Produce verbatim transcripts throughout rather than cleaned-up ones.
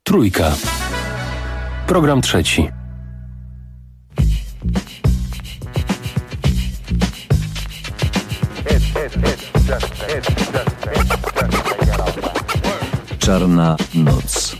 Trójka. Program trzeci. Czarna noc.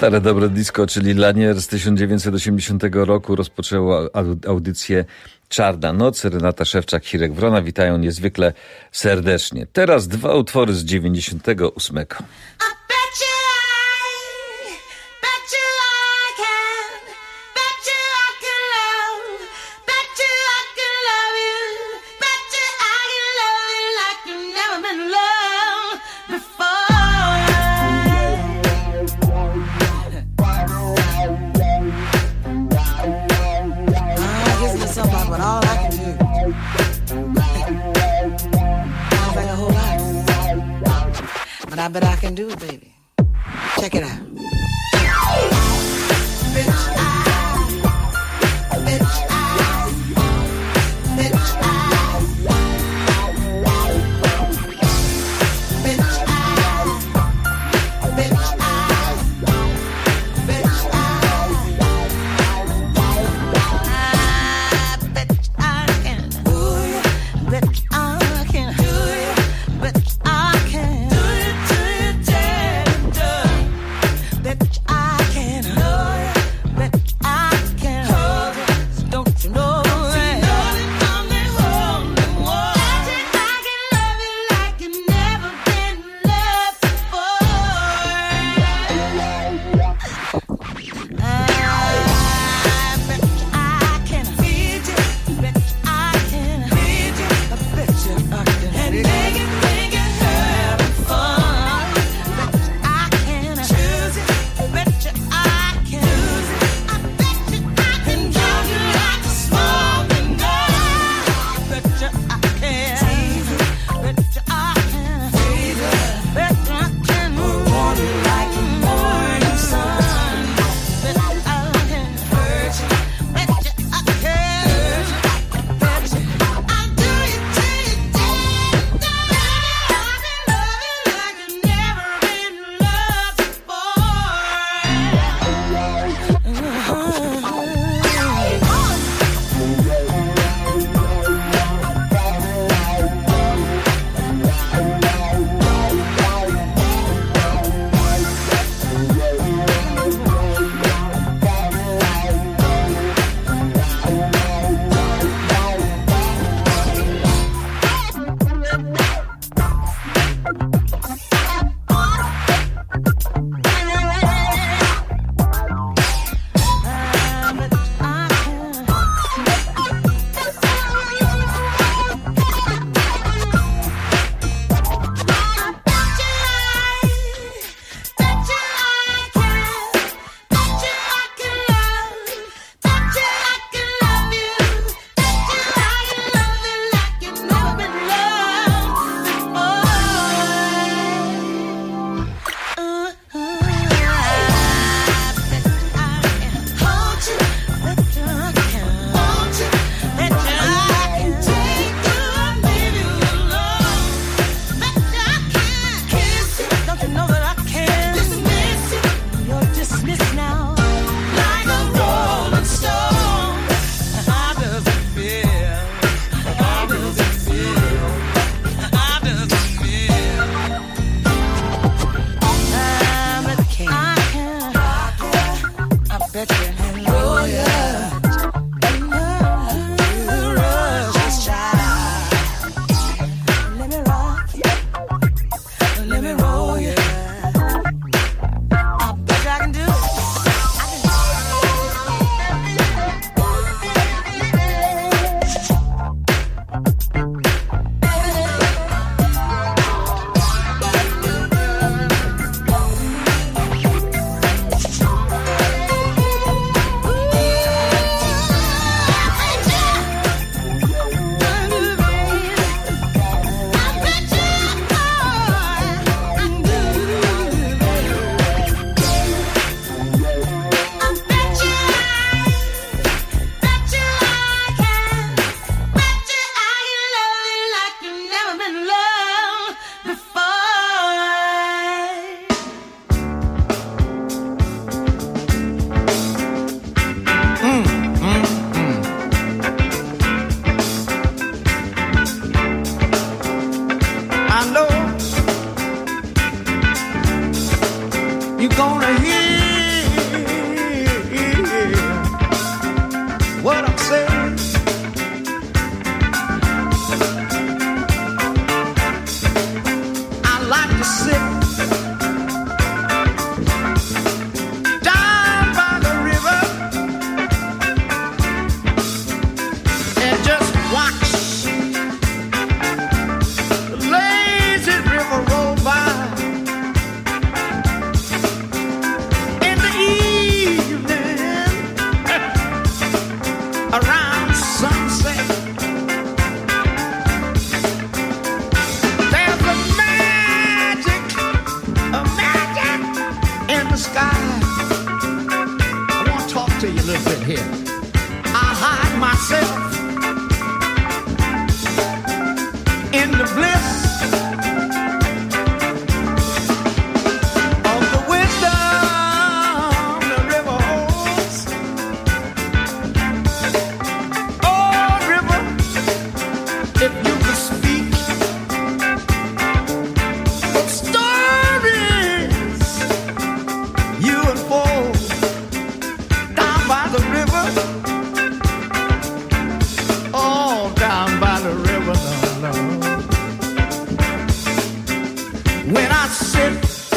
Stare dobre disco, czyli Lanier z tysiąc dziewięćset osiemdziesiątego roku rozpoczęło audycję Czarna Noc. Renata Szewczak, Hirek Wrona witają niezwykle serdecznie. Teraz dwa utwory z dziewięćdziesiątego ósmego. But I bet I can do it, baby. Check it out. Bitch, I, bitch, I, bitch, I, bitch, I, bitch, I, bitch, I, I bet I can do it, bitch, I can do it, bitch, I can. You're gonna hear to sit down by the river and just watch the lazy river roll by. In the evening, around sunset, there's a magic, a magic in the sky. I want to talk to you a little bit here. I hide myself in the bliss of the wisdom the river holds. Oh, river, if you could speak of stories you unfold down by the river. Oh, down by the river, no, no. When I sit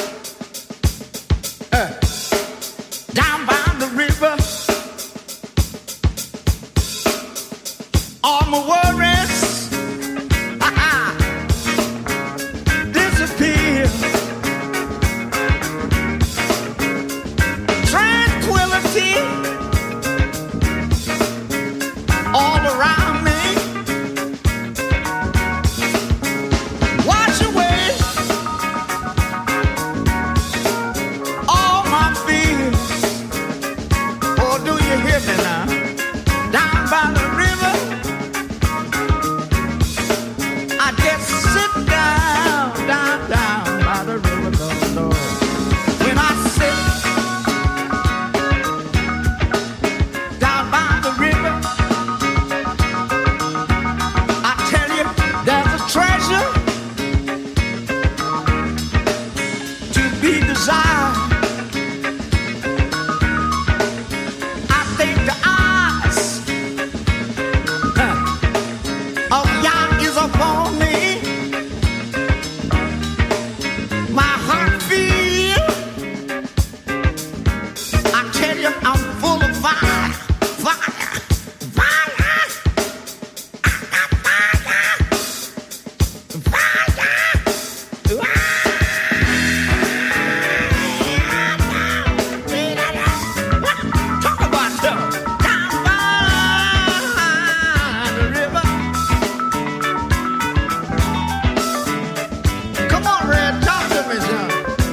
uh, down by the river, all my worries disappear. Tranquility all around me. Wash away all my fears. Oh, do you hear me now? Down by the river, I just sit down, down, down by the river, no, no. When I sit down by the river, I tell you, there's a treasure to be desired. I think the eyes huh, of Yah is upon me. My heart feel, I tell you, I'm full of fire, fire, fire, talk about stuff down by the river. Come on, Red, talk to me, son.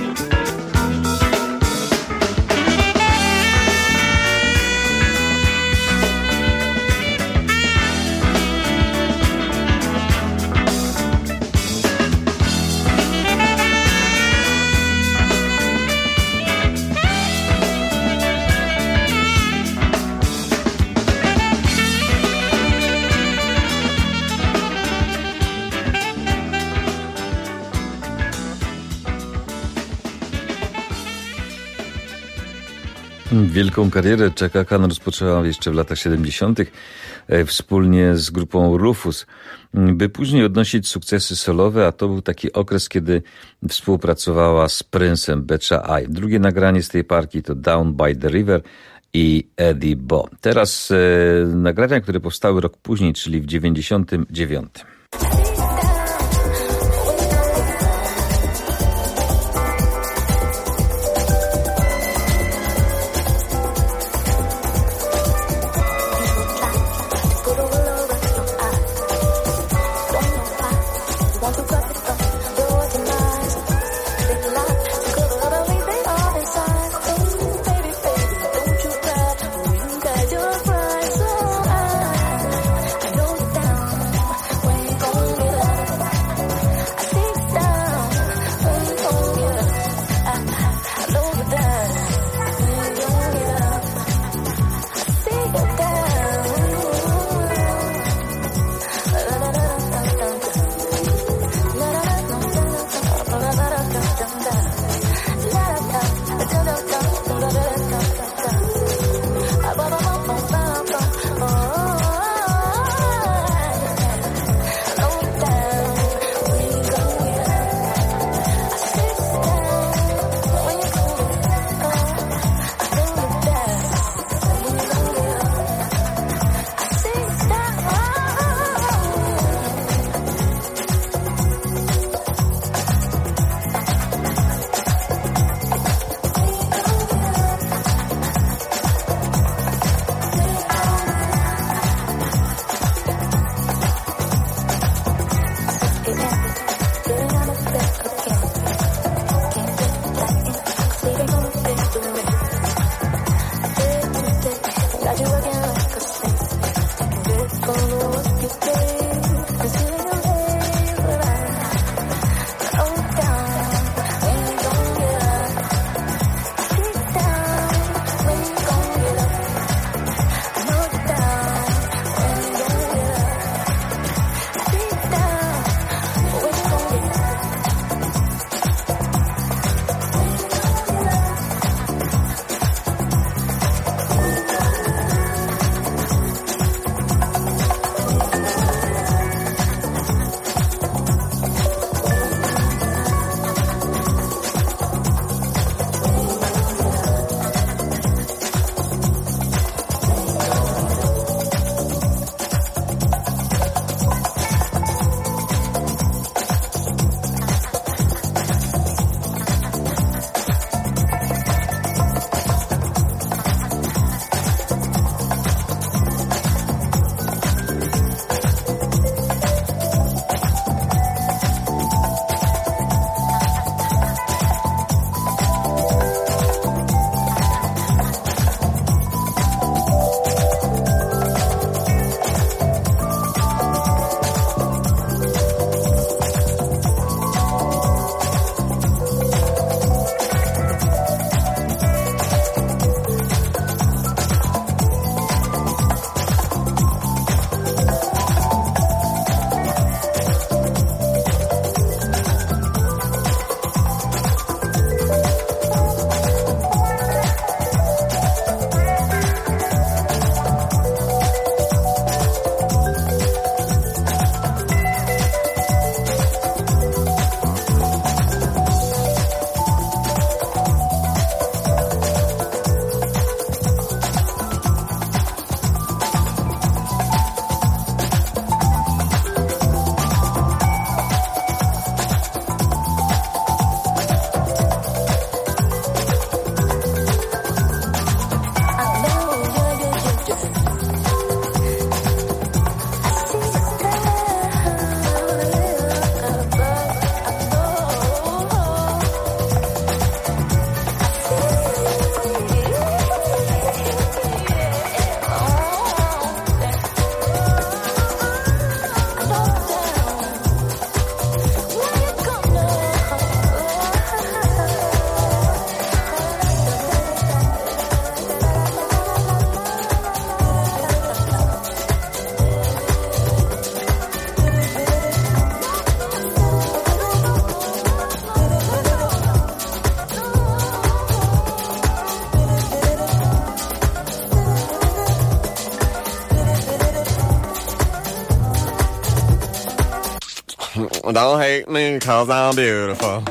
Wielką karierę Chaka Khan rozpoczęła jeszcze w latach siedemdziesiątych wspólnie z grupą Rufus, by później odnosić sukcesy solowe, a to był taki okres, kiedy współpracowała z Prince'em Betcha I. Drugie nagranie z tej parki to Down by the River i Eddie Bo. Teraz e, nagrania, które powstały rok później, czyli w dziewięćdziesiątym dziewiątym. You're fine, so I, I know you're down. Don't hate me cause I'm beautiful.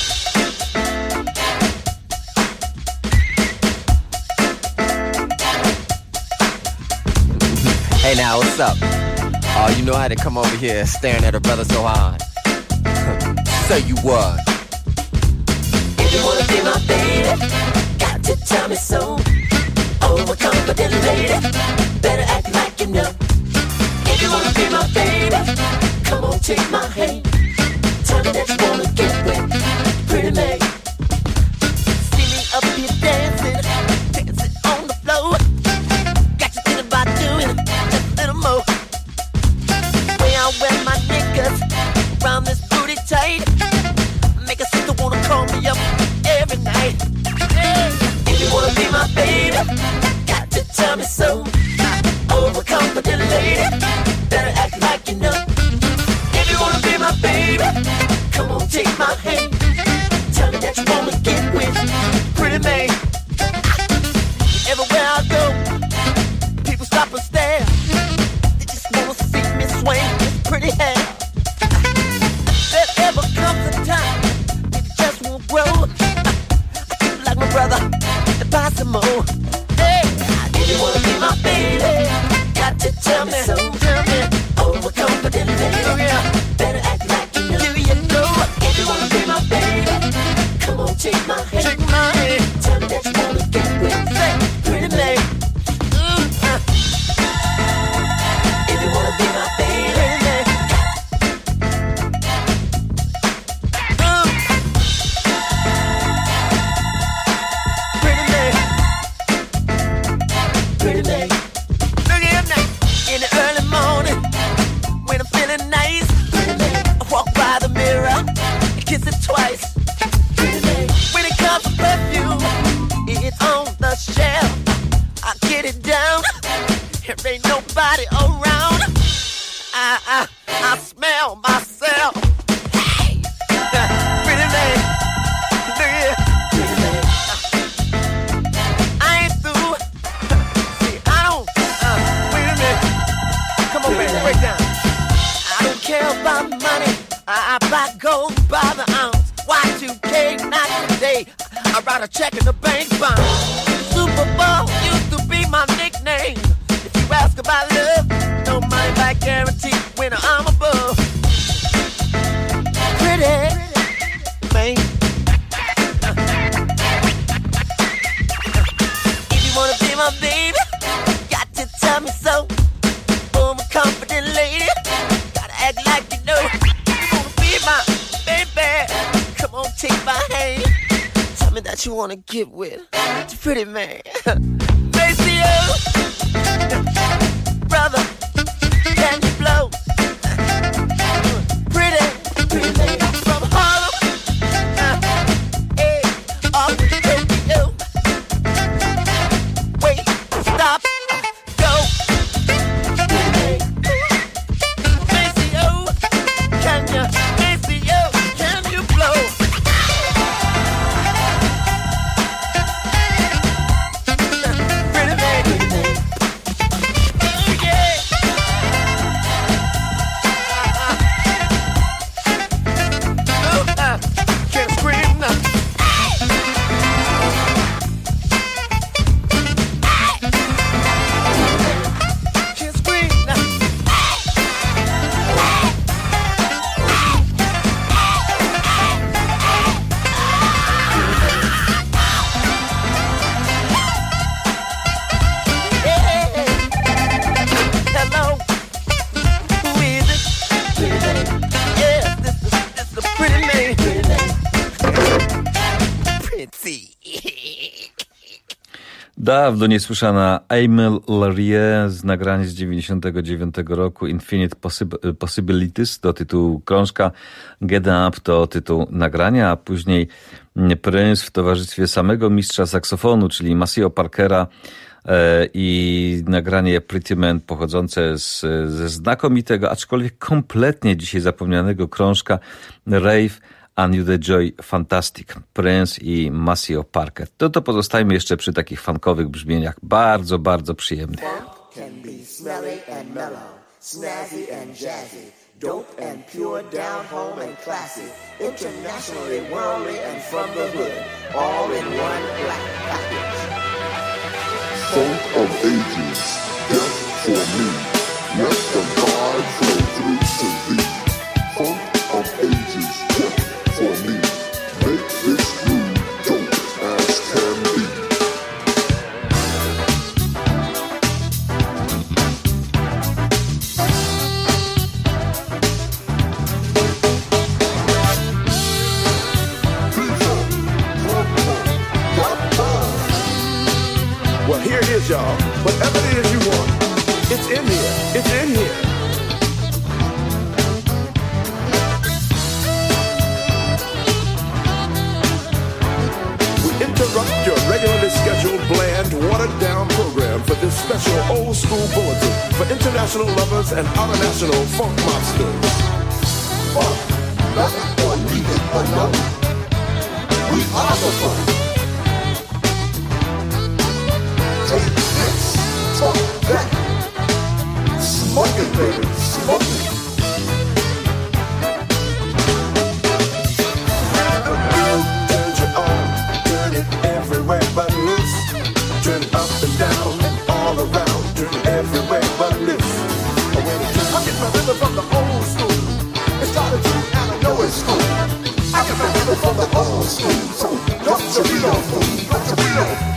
Hey now, what's up? Oh, you know how to come over here staring at a brother so hard. Say you what? If you wanna be my baby, got to tell me so. Overconfident lady, better act like you know. If you wanna be my baby, come on, take my hand. Tell me that you wanna get with pretty May. See me up here dancing, dancing on the floor. Got you thinking about doing just a little more. Way I wear my knickers around this booty tight. Make a sister wanna call me up every night. Hey. If you wanna be my baby, got to tell me so. Overconfident lady, better act like you know. If you wanna be my baby, come on, take my hand. Tell me that you wanna get with pretty May. Everywhere I go, people stop and stare. They just wanna see me swing this pretty hair. There ever comes a time it just won't grow. I keep like my brother, the Passimo. Hey, if you wanna be my baby, got to tell me, so tell me. Overconfident lady, oh yeah, better act like you know. Do you know? If you wanna be my baby, come on, take my hand. Take my hand. Tell me that you wanna get with say, pretty May. Mm, uh. If you wanna be my baby, pretty May. Mm. Pretty May. Pretty May. Look here now. In the early morning, when I'm feeling nice, I walk by the mirror and kiss it twice. When it comes to perfume, it's on the shelf. I get it down, there ain't nobody around. I, I, I smell myself. Hey, pretty lady, look here. I ain't through. See, I don't. Uh, wait a minute. Come on, baby, break down. I don't care about money. I, I buy gold by the ounce. Y two K, not today. I write a check in the bank bounce. Super Bowl used to be my nickname. If you ask about love, no money back guarantee when I'm above. Pretty, man. If you wanna be my baby, got to tell me so. I'm a confident lady, gotta act like you know. If you wanna be my baby, come on, take my hand. Tell me that you wanna get with the pretty man. Maceo, brother, can you blow? Pretty, pretty lady from Harlem. Uh, hey, off the radio. Wait, stop, go. Maceo, can you, Maceo, can you blow? Pretty lady. Yeah. Uh, uh, can't scream now. Can't scream now. Hello, who is it? Yes, this is this is a pretty man. Pretty. Dawno niesłyszana Amel Larrieux z nagrania z dziewięćdziesiątego dziewiątego roku, Infinite Possib- Possibilities to tytuł krążka, Get Up to tytuł nagrania, a później Prince w towarzystwie samego mistrza saksofonu, czyli Maceo Parkera, e, i nagranie Pretty Man pochodzące z, ze znakomitego, aczkolwiek kompletnie dzisiaj zapomnianego krążka Rave and You The Joy Fantastic, Prince i Maceo Parker. To to pozostajmy jeszcze przy takich funkowych brzmieniach, bardzo, bardzo przyjemnych. Can be smelly and mellow, snazzy and jazzy. Dope and pure, down home and classy. Internationally worldly and from the hood. All in one black package. Funk of ages, death for me. Let the vibe flow through to thee. Funk of ages, death for me. Make this groove dope as can be. Well, here it is, y'all. Whatever it is you want, it's in here. It's in here. We interrupt your regularly scheduled, bland, watered-down program for this special old-school bulletin for international lovers and international funk mobsters. Funk, nothing more needed or known. We are the funk. Take this, talk that. Smoking, baby, smoking. Turn you on, turn it everywhere but loose. Turn it up and down, all around. Turn it everywhere but loose. I get my rhythm from the old school. It started to, and I know it's cool. I get my rhythm from the old school. So don't you be no fool, don't you be no fool.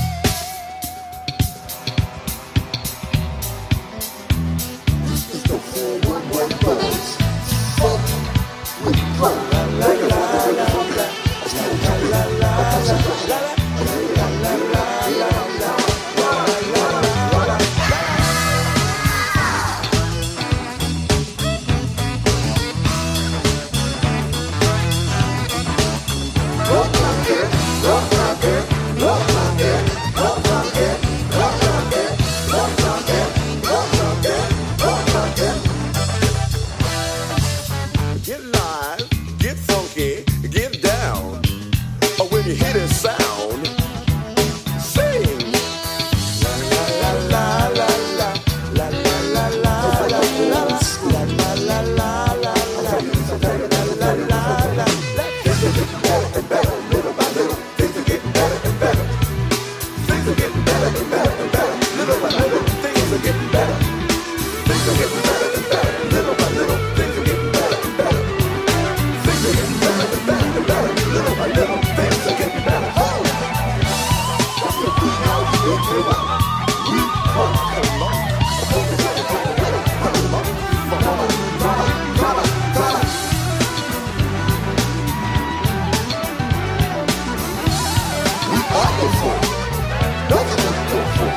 Get live, get funky, get down. Or when you hear this sound, sing. La la la la la la la la la la la la la la la la. Things are getting better and better, little by little. Things are getting better and better. Things are getting better and better and better, little by little. Things are getting better. Things are getting better and better, little by little. Things are getting better and better. Things are getting better and better and better, little by little. Things are getting better. Oh! That's the beat now. We want, we want, come on. We are the funk. That's what we're for.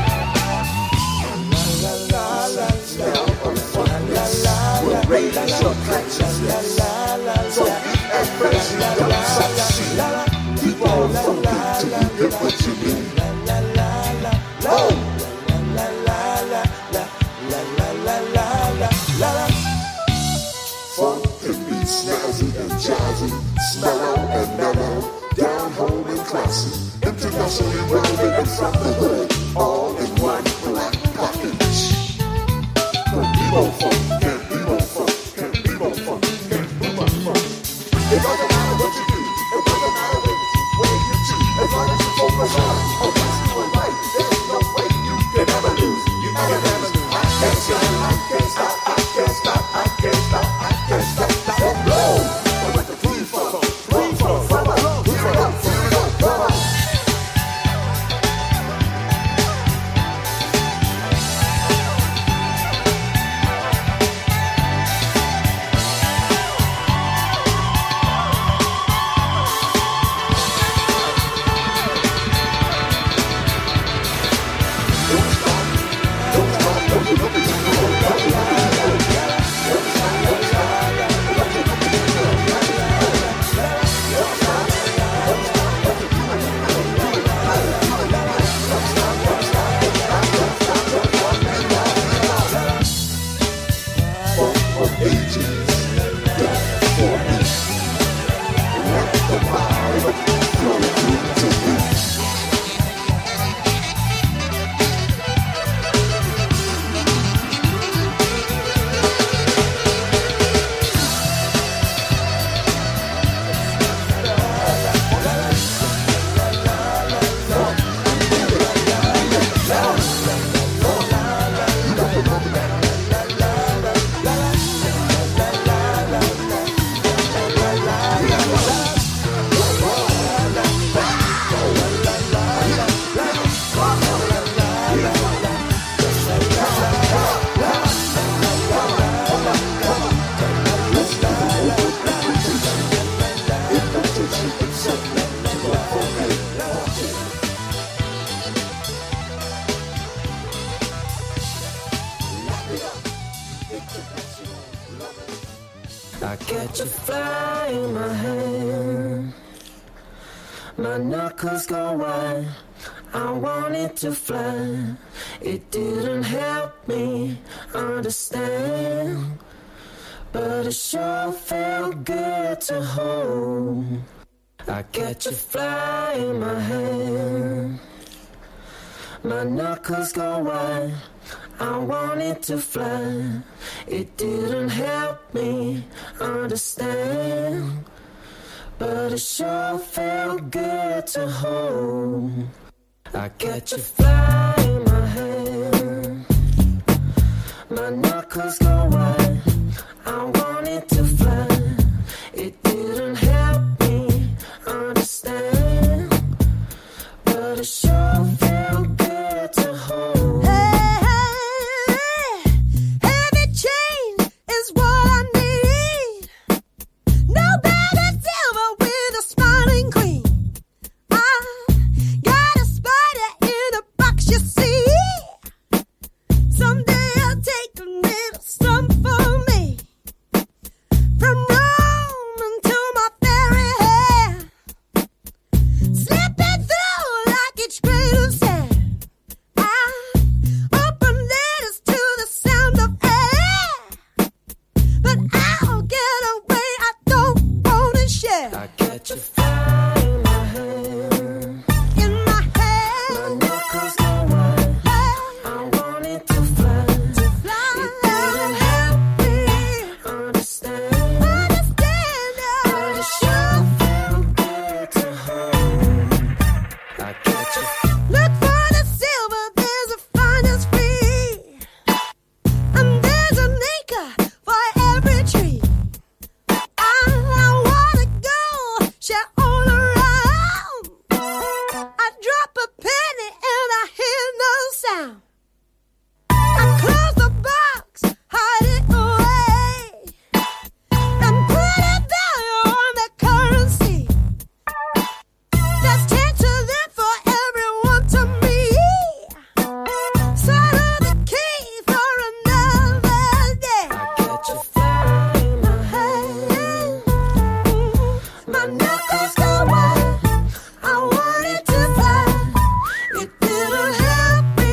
La la la la la la. We're raising your consciousness. So be as fresh as you don't succeed. Keep on funky till you get what you need. Oh! Funk can be snazzy and jazzy, mellow and mellow, down home and classy, internationally relevant and from the hood, all in one black package. Can't be more funk, can't be more funk, can't be more funk, can't be more funk. It doesn't matter what you do, it doesn't matter where you choose, as long as you focus on what's doing right, there's no way you can ever lose, you can never lose. I can't stop, I can't stop, I can't stop, I can't stop, I can't stop, stop and blow. I went to free funk, free funk, free funk, free funk, free funk, free funk. fly in my hand. My knuckles go wide. I wanted to fly. It didn't help me understand, but it sure felt good to hold. I catch a fly in my hand. My knuckles go wide. I wanted to fly. It didn't help me understand, but it sure felt good to hold. I catch a fly in my hand. My knuckles go wide. I wanted to fly. It didn't help me understand, but it sure felt good to hold. Hey, hey, heavy change is what I need. No bag of silver with a smiling queen. I got a spider in a box, you see. Someday I'll take a little something for me. From Rome until my very hair, slipping through like each grain of sand. I open letters to the sound of air, but I'll get away, I don't wanna share. I catch a fly in my hand. In my hand, My knuckles go wide. I wanted to fly. fly, It didn't help me understand, understand but it sure felt good to hold. I catch a Look for the silver, there's a finest free, and there's an acre for every tree. I, I wanna go, share all around. I drop a penny and I hear no sound. I close the box, hide it away, and put a value on the currency. That's ten to them for everyone to me. Sign of the key for another day. I catch a fly in my hand. My knuckles go wide. I wanted to fly. It didn't help me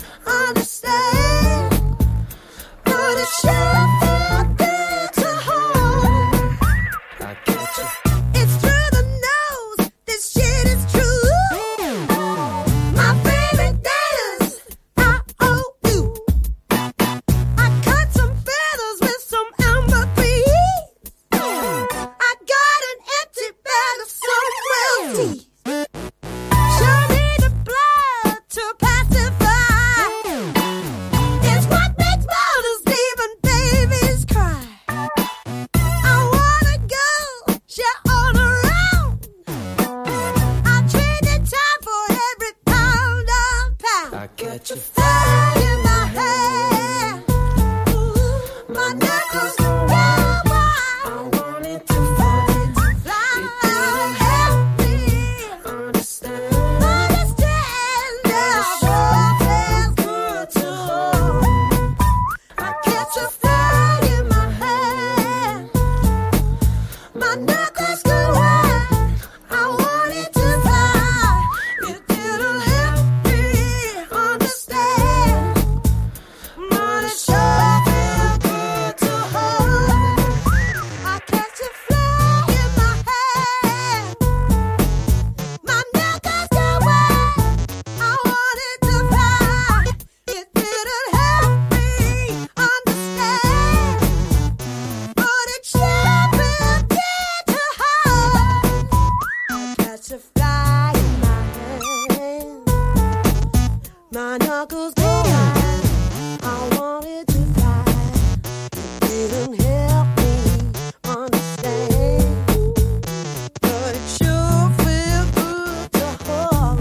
understand, but it sure felt good to hold. I catch a It's through the nose, this shit is true. My favorite dance, I owe you. I cut some feathers with some amber threes. I got an empty bag of some royalties. Sure need the blood to pacify. It's what makes mothers even babies cry. I wanna go, share all around. I'll trade the time for every pound of pound. I catch a Fly in my hand. My knuckles go wide. I wanted to fly. Fly, help me Understand, understand now. Sure feels good to hold. I catch a fly in my hand. My knuckles go wide. I wanted to fly. It didn't help me understand, but it sure felt good to hold. I catch a fly in my hand. My knuckles go wide. I wanted to fly. It didn't help me understand, but it sure felt good to hold. I catch a fly in my hand. My knuckles go wide. I wanted to fly. It didn't help me understand, but it sure felt good to hold.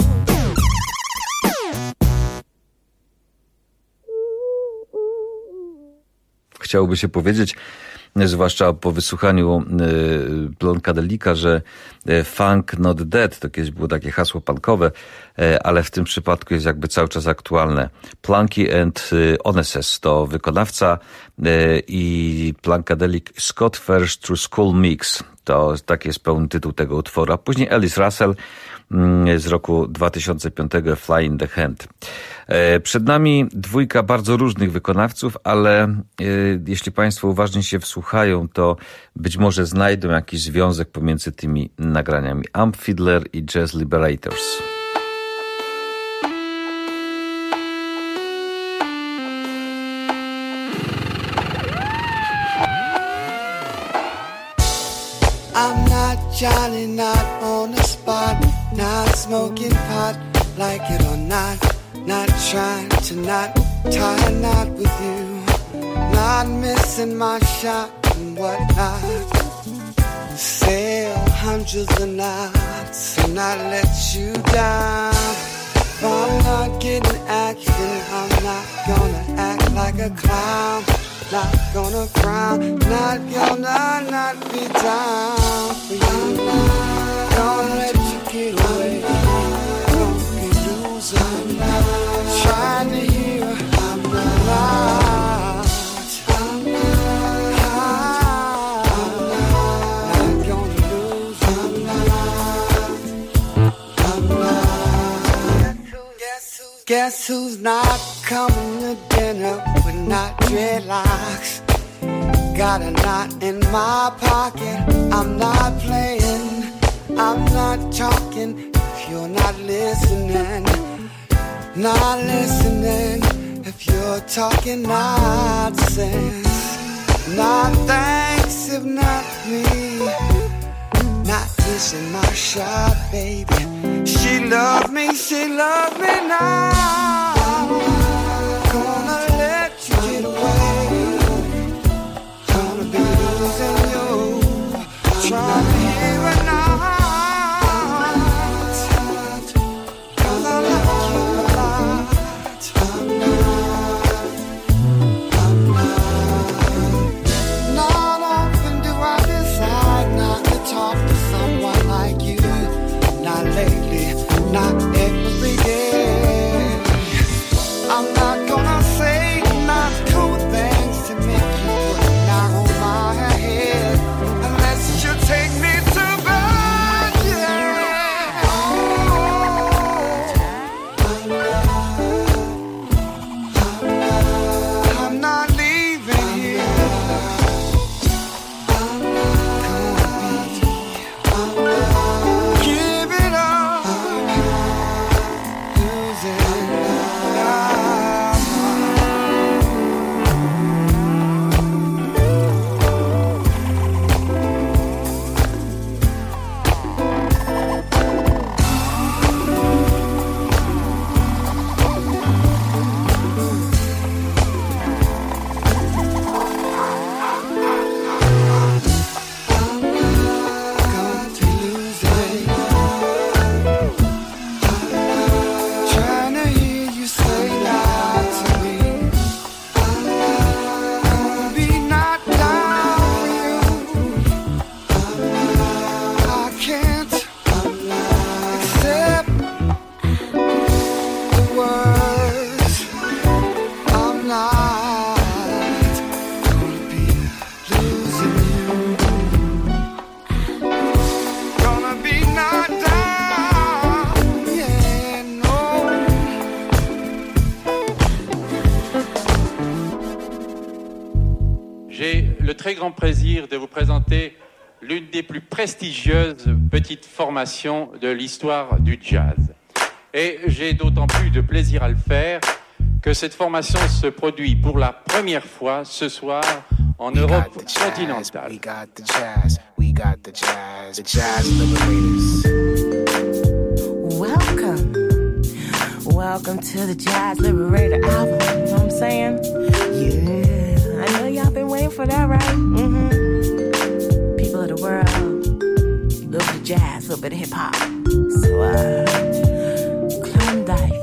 Chciałoby się powiedzieć, zwłaszcza po wysłuchaniu Plonkadelica, że funk not dead, to kiedyś było takie hasło punkowe, ale w tym przypadku jest jakby cały czas aktualne. Plunky and Onesses to wykonawca i Plonkadelic Scott First Through School Mix. To taki jest pełny tytuł tego utworu. A później Alice Russell z roku dwa tysiące piątego, Fly in the Hand. Przed nami dwójka bardzo różnych wykonawców, ale jeśli Państwo uważnie się wsłuchają, to być może znajdą jakiś związek pomiędzy tymi nagraniami. Amp Fiddler i Jazz Liberators. I'm not Johnny, not on the spot, not smoking pot, like it or not, not trying to not tie a knot with you, not missing my shot and whatnot, sail hundreds of knots and not let you down. If I'm not getting action, I'm not gonna act like a clown. Not gonna frown, not gonna not be down for you. Don't let you get away, don't be losing. Trying to hear, I'm not, I'm not, not gonna lose. I'm not, I'm not. Guess who's, guess who's not coming to dinner with not dreadlocks? Got a knot in my pocket. I'm not playing, I'm not talking. If you're not listening, not listening. If you're talking nonsense, not thanks if not me. Not missing my shot, baby. She loved me, she loved me now. Gonna let you get away. Gonna be losing you. Trying to hear it now. Cause I love you a lot. I'm not, I'm not. Not often do I decide not to talk to someone like you. Not lately, not every day. I'm not gonna say not cool things to make you put down on my head unless you take me to bed, yeah. Oh, I'm not, I'm not leaving here. I'm not gonna be, I'm not give it up, lose it. Trying to hear you say that to me. Gonna be knocked down you. I can't accept the words. I'm not gonna be losing you. Gonna be knocked down, yeah, no. J'ai le très grand plaisir de vous présenter l'une des plus prestigieuses petites formations de l'histoire du jazz. Et j'ai d'autant plus de plaisir à le faire que cette formation se produit pour la première fois ce soir en Europe continentale. We got the jazz, we got the jazz, the jazz liberators. Welcome. Welcome to the Jazz Liberator album. You know what I'm saying? Yeah. I know y'all been waiting for that, right? Mm-hmm. People of the world, a little bit of jazz, a little bit of hip hop. So, uh, Klondike.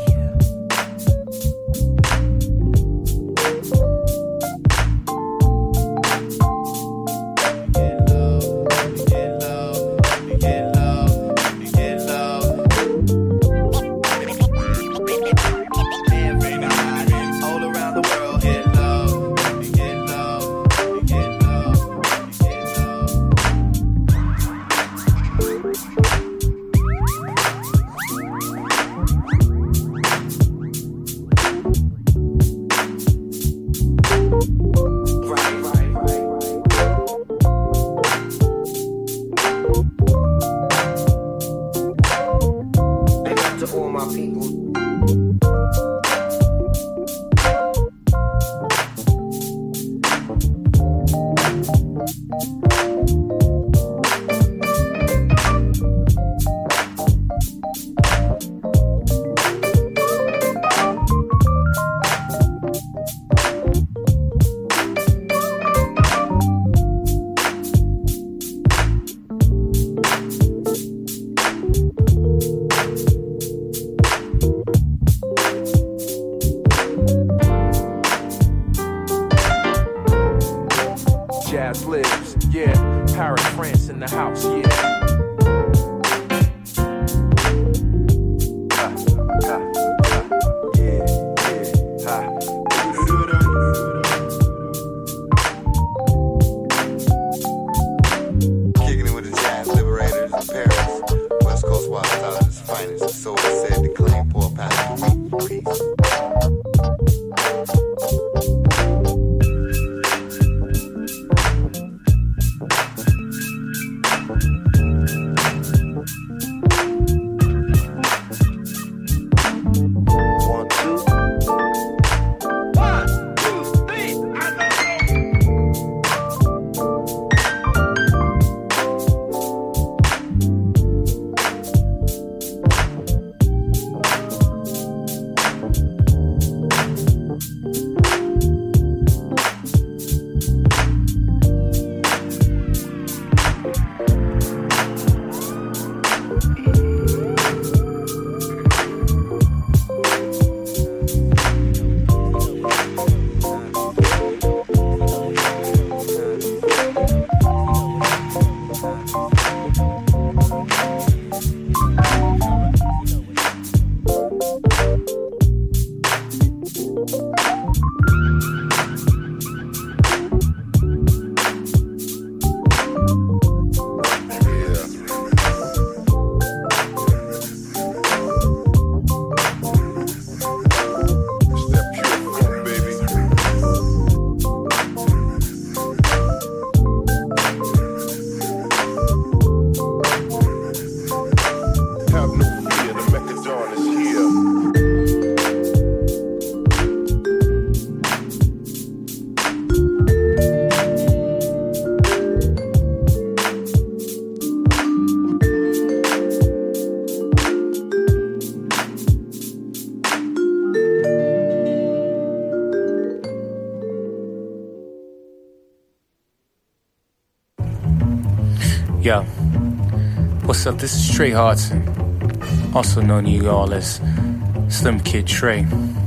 Paris. West Coast wild style at its finest. And so it's said to claim for a passenger. Peace. Yo, what's up? This is Trey Hardson, also known to you all as Slim Kid Trey.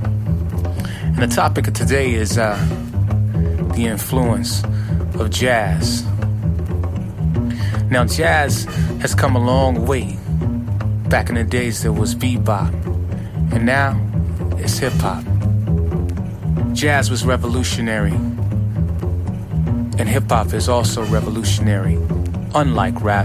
And the topic of today is uh, the influence of jazz. Now, jazz has come a long way. Back in the days, there was bebop, and now it's hip-hop. Jazz was revolutionary, and hip-hop is also revolutionary. Unlike rap,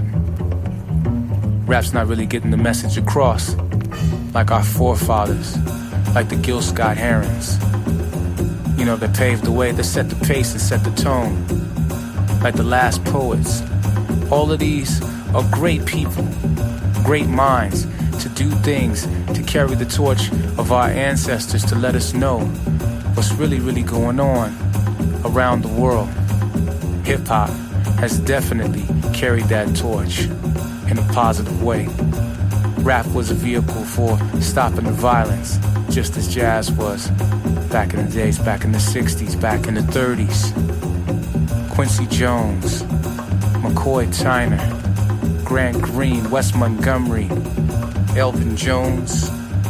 rap's not really getting the message across like our forefathers, like the Gil Scott-Herons. You know, they paved the way, they set the pace and set the tone, like the last poets. All of these are great people, great minds to do things, to carry the torch of our ancestors, to let us know what's really, really going on around the world. Hip-hop has definitely carried that torch in a positive way. Rap was a vehicle for stopping the violence, just as jazz was back in the days, back in the sixties, back in the thirties. Quincy Jones, McCoy Tyner, Grant Green, Wes Montgomery, Elvin Jones,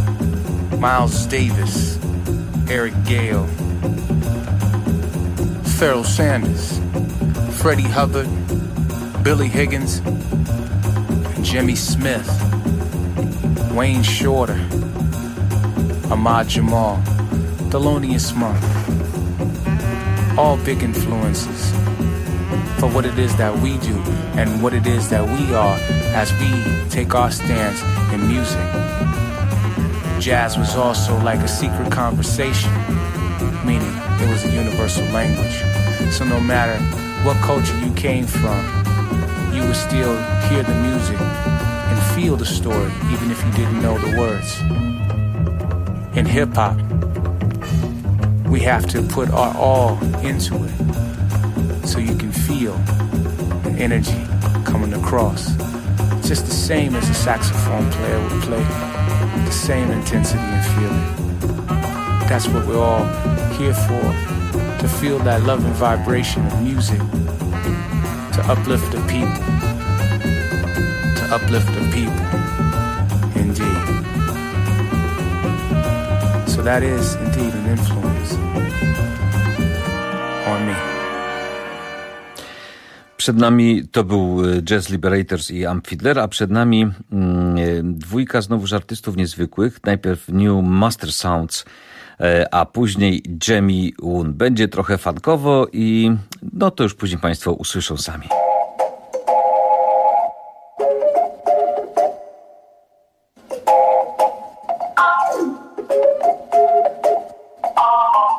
Miles Davis, Eric Gale, Pharoah Sanders, Freddie Hubbard, Billy Higgins, Jimmy Smith, Wayne Shorter, Ahmad Jamal, Thelonious Monk. All big influences for what it is that we do and what it is that we are as we take our stance in music. Jazz was also like a secret conversation, meaning it was a universal language. So no matter what culture you came from, you would still hear the music and feel the story, even if you didn't know the words. In hip-hop, we have to put our all into it so you can feel the energy coming across. It's just the same as a saxophone player would play, the same intensity and feeling. That's what we're all here for, to feel that love and vibration of music, to uplift the people, to uplift the people, indeed. So that is indeed an influence on me. Przed nami to był Jazz Liberators i Amp Fiddler, a przed nami mm, dwójka znowuż artystów niezwykłych. Najpierw New Master Sounds, a później Jamie Woon. Będzie trochę funkowo i no to już później Państwo usłyszą sami.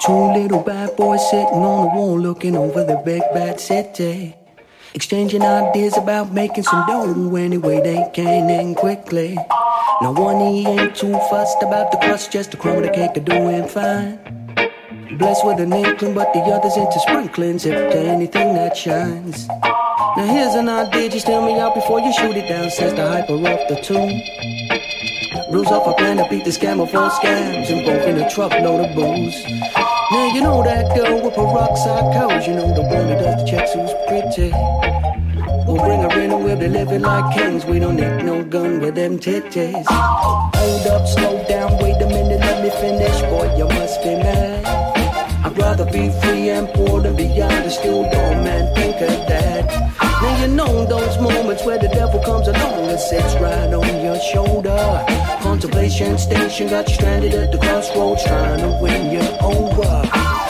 Two little bad boys sitting on the wall looking over the big bad city, exchanging ideas about making some dough any way they can and quickly. Now one he ain't too fussed about the crust, just a crumb of the cake to doing fine. Blessed with an inkling, but the other's into sprinkling, zip to anything that shines. Now here's an idea, just tell me out before you shoot it down, says the hyper off the tune. Rules off a plan to beat the scammer for scams, and both in a truckload of booze. Now you know that girl with peroxide codes, you know the one that does the checks who's pretty. We'll bring her in and we'll be living like kings, we don't need no gun with them titties. Hold up, slow down, wait a minute, let me finish, boy you must be mad. I'd rather be free and poor than beyond the steel door, man, think of that. Now you know those moments where the devil comes along and sits right on your shoulder. Contemplation station got you stranded at the crossroads, trying to win you over.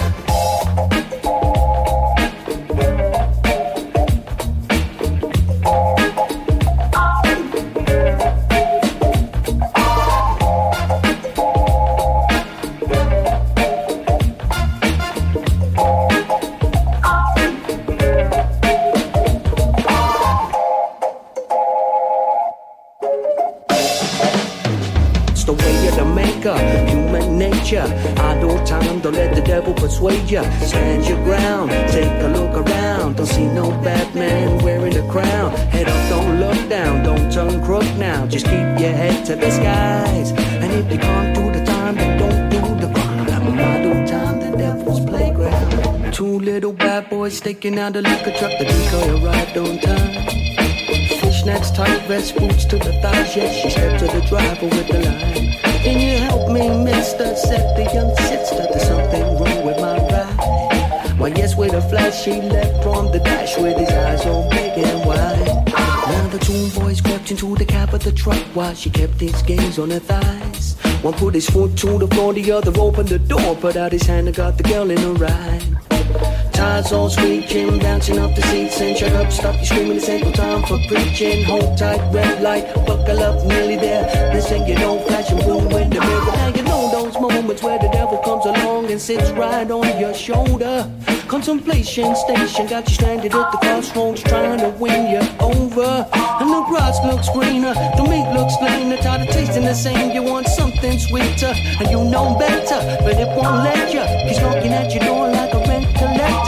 Idle time, don't let the devil persuade ya. Stand your ground, take a look around. Don't see no Batman wearing a crown. Head up, don't look down, don't turn crook now. Just keep your head to the skies. And if you can't do the time, then don't do the crime. Idle time, the devil's playground. Two little bad boys staking out the liquor truck. The decoy arrived on time. Fishnets, tight vest, boots to the thighs. Yes, she stepped to the driver with the line. Can you help me, mister? Said the young sister, there's something wrong with my ride. Why, yes, with a flash, he left from the dash with his eyes all big and wide. Now the two boys crept into the cab of the truck while she kept his gaze on her thighs. One put his foot to the floor, the other opened the door, put out his hand and got the girl in a ride. Tires all screeching, bouncing off the seats and shut up, stop you screaming, this ain't no time for preaching. Hold tight, red light, buckle up, nearly there. This ain't your old fashioned boom in the mirror. Now you know those moments where the devil comes along and sits right on your shoulder. Contemplation station got you stranded at the crossroads, trying to win you over. And the grass looks greener, the meat looks cleaner, tired of tasting the same, you want something sweeter. And you know better, but it won't let you. He's knocking at your door like a rent collector.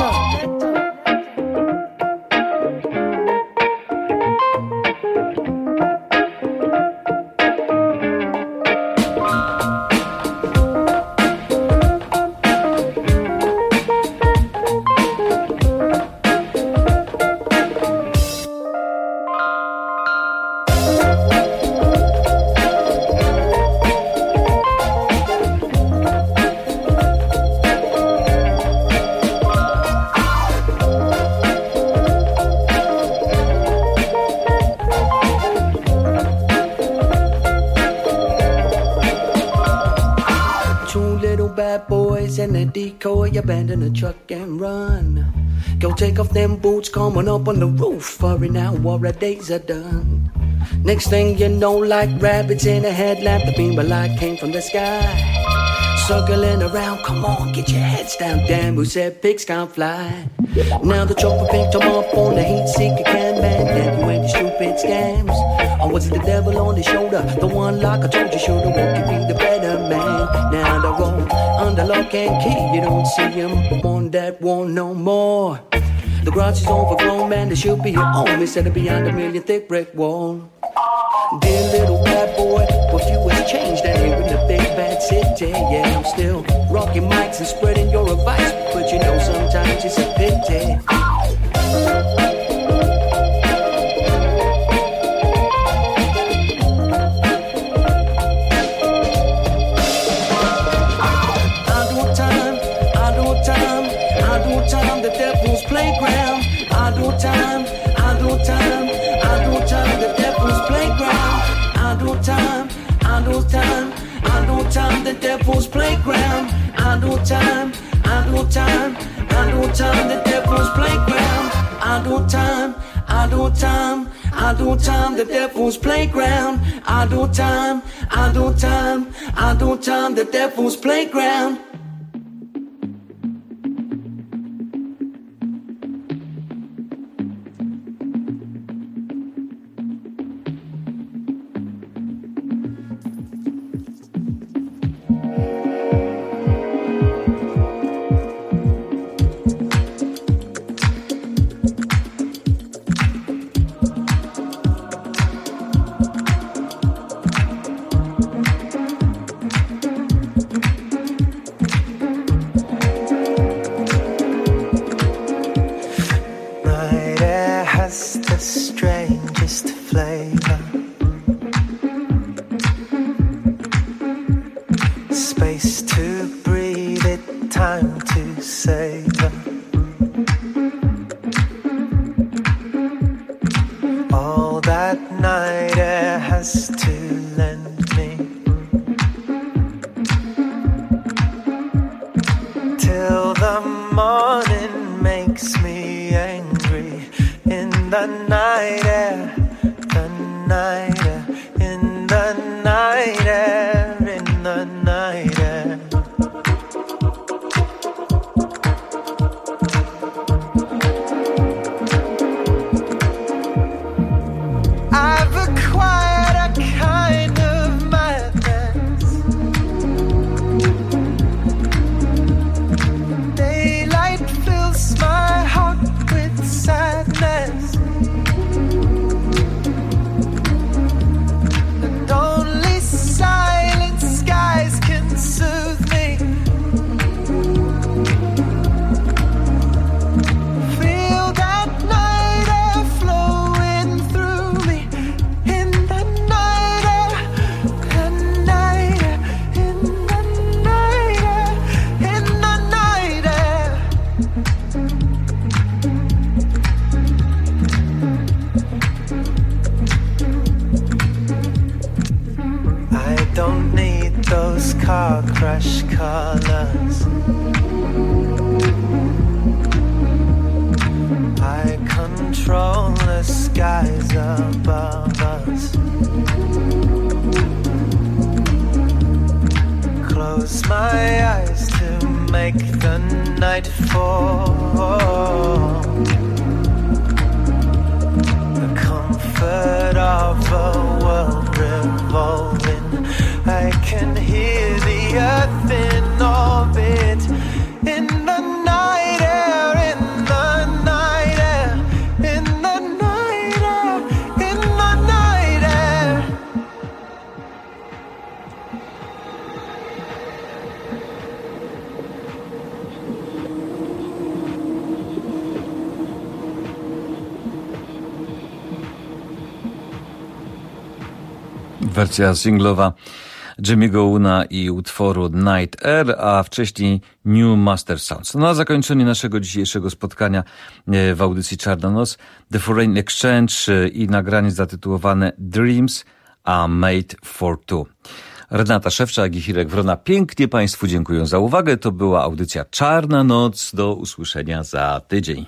And the decoy abandon the truck and run. Go take off them boots, coming up on the roof. Hurry now, or our days are done. Next thing you know, like rabbits in a headlamp, the beam of light came from the sky. Circling around, come on, get your heads down. Damn, who said pigs can't fly? Now the chopper picked him up on the heat seeker can man. Damn, you ain't the stupid scams. Or was it the devil on his shoulder? The one like I told you should've walked, you be the better man. Now the road under lock and key, you don't see him on that wall no more. The garage is overgrown, man, there should be a home instead of behind a million thick brick wall. Dear little bad boy, what few has changed out here in the big bad city. Yeah, I'm still rocking mics and spreading your advice, but you know sometimes it's a pity. Time, the devil's playground. Idle time, idle time, idle time, the devil's playground. Idle time, idle time, idle time, the devil's playground. Idle time, idle time, idle time, the devil's playground. Idle time, idle time, idle time, the devil's playground. Idle time, idle time, idle time, the devil's playground. space to breathe it, time to savor. All that night air has to lend me, till the morning makes me angry. In the night air, the night air, in the night air, in the night air. I've acquired a kind of madness. Daylight fills my heart with sadness, and only silent skies can soothe me. Feel that night air flowing through me. In the night air, the night air, in the night air, in the night air. I don't need those car crash colors. I control the skies above us. Close my eyes to make the night fall. The comfort of a world revolving. I can hear the earth in orbit. In the night air, in the night air, in the night air, in the night air. Wersja singlowa Jimmy'ego Una i utworu Night Air, a wcześniej New Master Sounds. Na zakończenie naszego dzisiejszego spotkania w audycji Czarna Noc The Foreign Exchange i nagranie zatytułowane Dreams Are Made for Two. Renata Szewczak i Hirek Wrona pięknie Państwu dziękuję za uwagę. To była audycja Czarna Noc. Do usłyszenia za tydzień.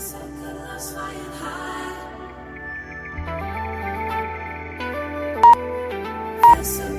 So